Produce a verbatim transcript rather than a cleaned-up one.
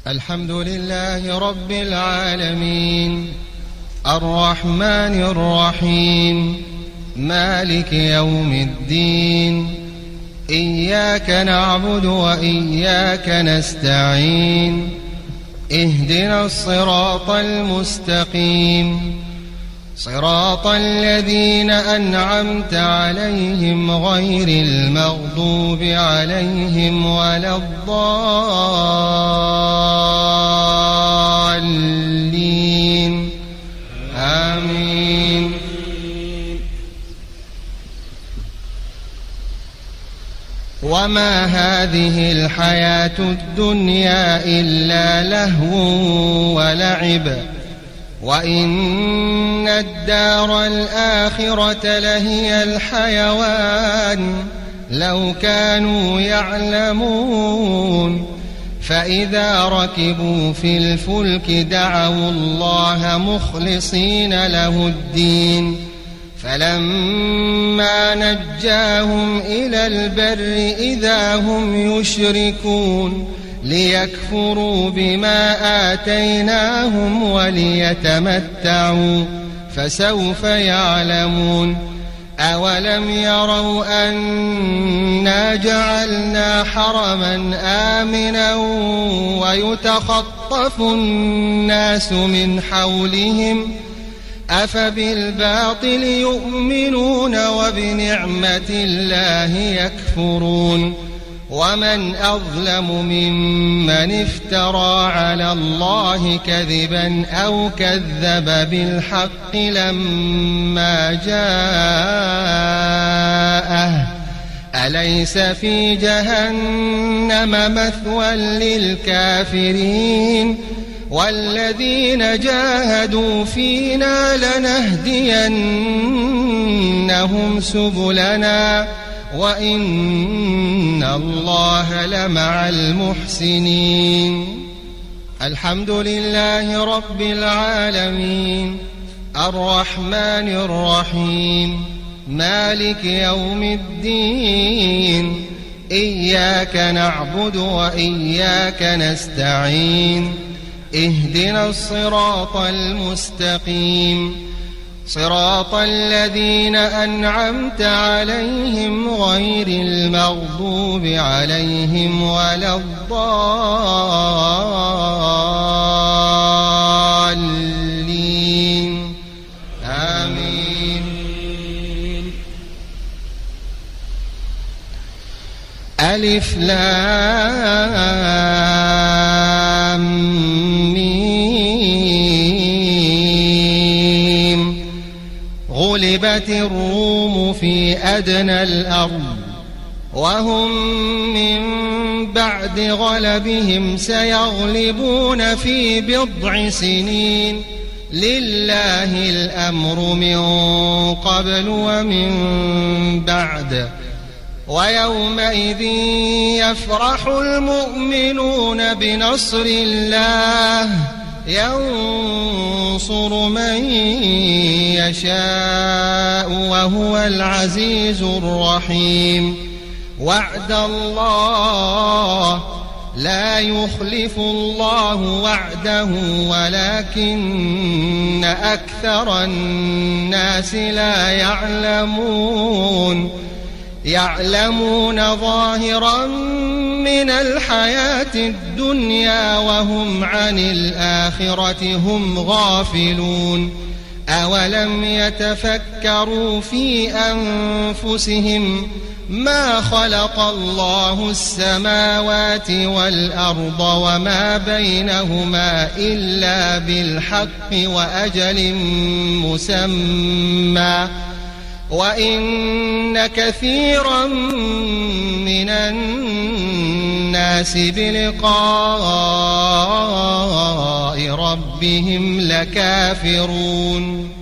الحمد لله رب العالمين الرحمن الرحيم مالك يوم الدين إياك نعبد وإياك نستعين اهدنا الصراط المستقيم صراط الذين أنعمت عليهم غير المغضوب عليهم ولا الضالين آمين. وما هذه الحياة الدنيا إلا لهو ولعب وإن الدار الآخرة لهي الحيوان لو كانوا يعلمون. فإذا ركبوا في الفلك دعوا الله مخلصين له الدين فلما نجاهم إلى البر إذا هم يشركون ليكفروا بما آتيناهم وليتمتعوا فسوف يعلمون. أولم يروا أنا جعلنا حرما آمنا ويتخطف الناس من حولهم أفبالباطل يؤمنون وبنعمة الله يكفرون. ومن أظلم ممن افترى على الله كذبا أو كذب بالحق لما جاءه أليس في جهنم مثوى للكافرين والذين جاهدوا فينا لنهدينهم سبلنا وإن الله لمع المحسنين. الحمد لله رب العالمين الرحمن الرحيم مالك يوم الدين إياك نعبد وإياك نستعين اهدنا الصراط المستقيم صراط الذين أنعمت عليهم غير المغضوب عليهم ولا الضالين آمين. ألف لام غلبت الروم في أدنى الأرض وهم من بعد غلبهم سيغلبون في بضع سنين لله الأمر من قبل ومن بعد ويومئذ يفرح المؤمنون بنصر الله ينصر من يشاء وهو العزيز الرحيم. وعد الله لا يخلف الله وعده ولكن أكثر الناس لا يعلمون. يعلمون ظاهرا من الحياة الدنيا وهم عن الآخرة هم غافلون. أولم يتفكروا في أنفسهم ما خلق الله السماوات والأرض وما بينهما إلا بالحق وأجل مسمى وإن كثيرا من الناس بلقاء ربهم لكافرون.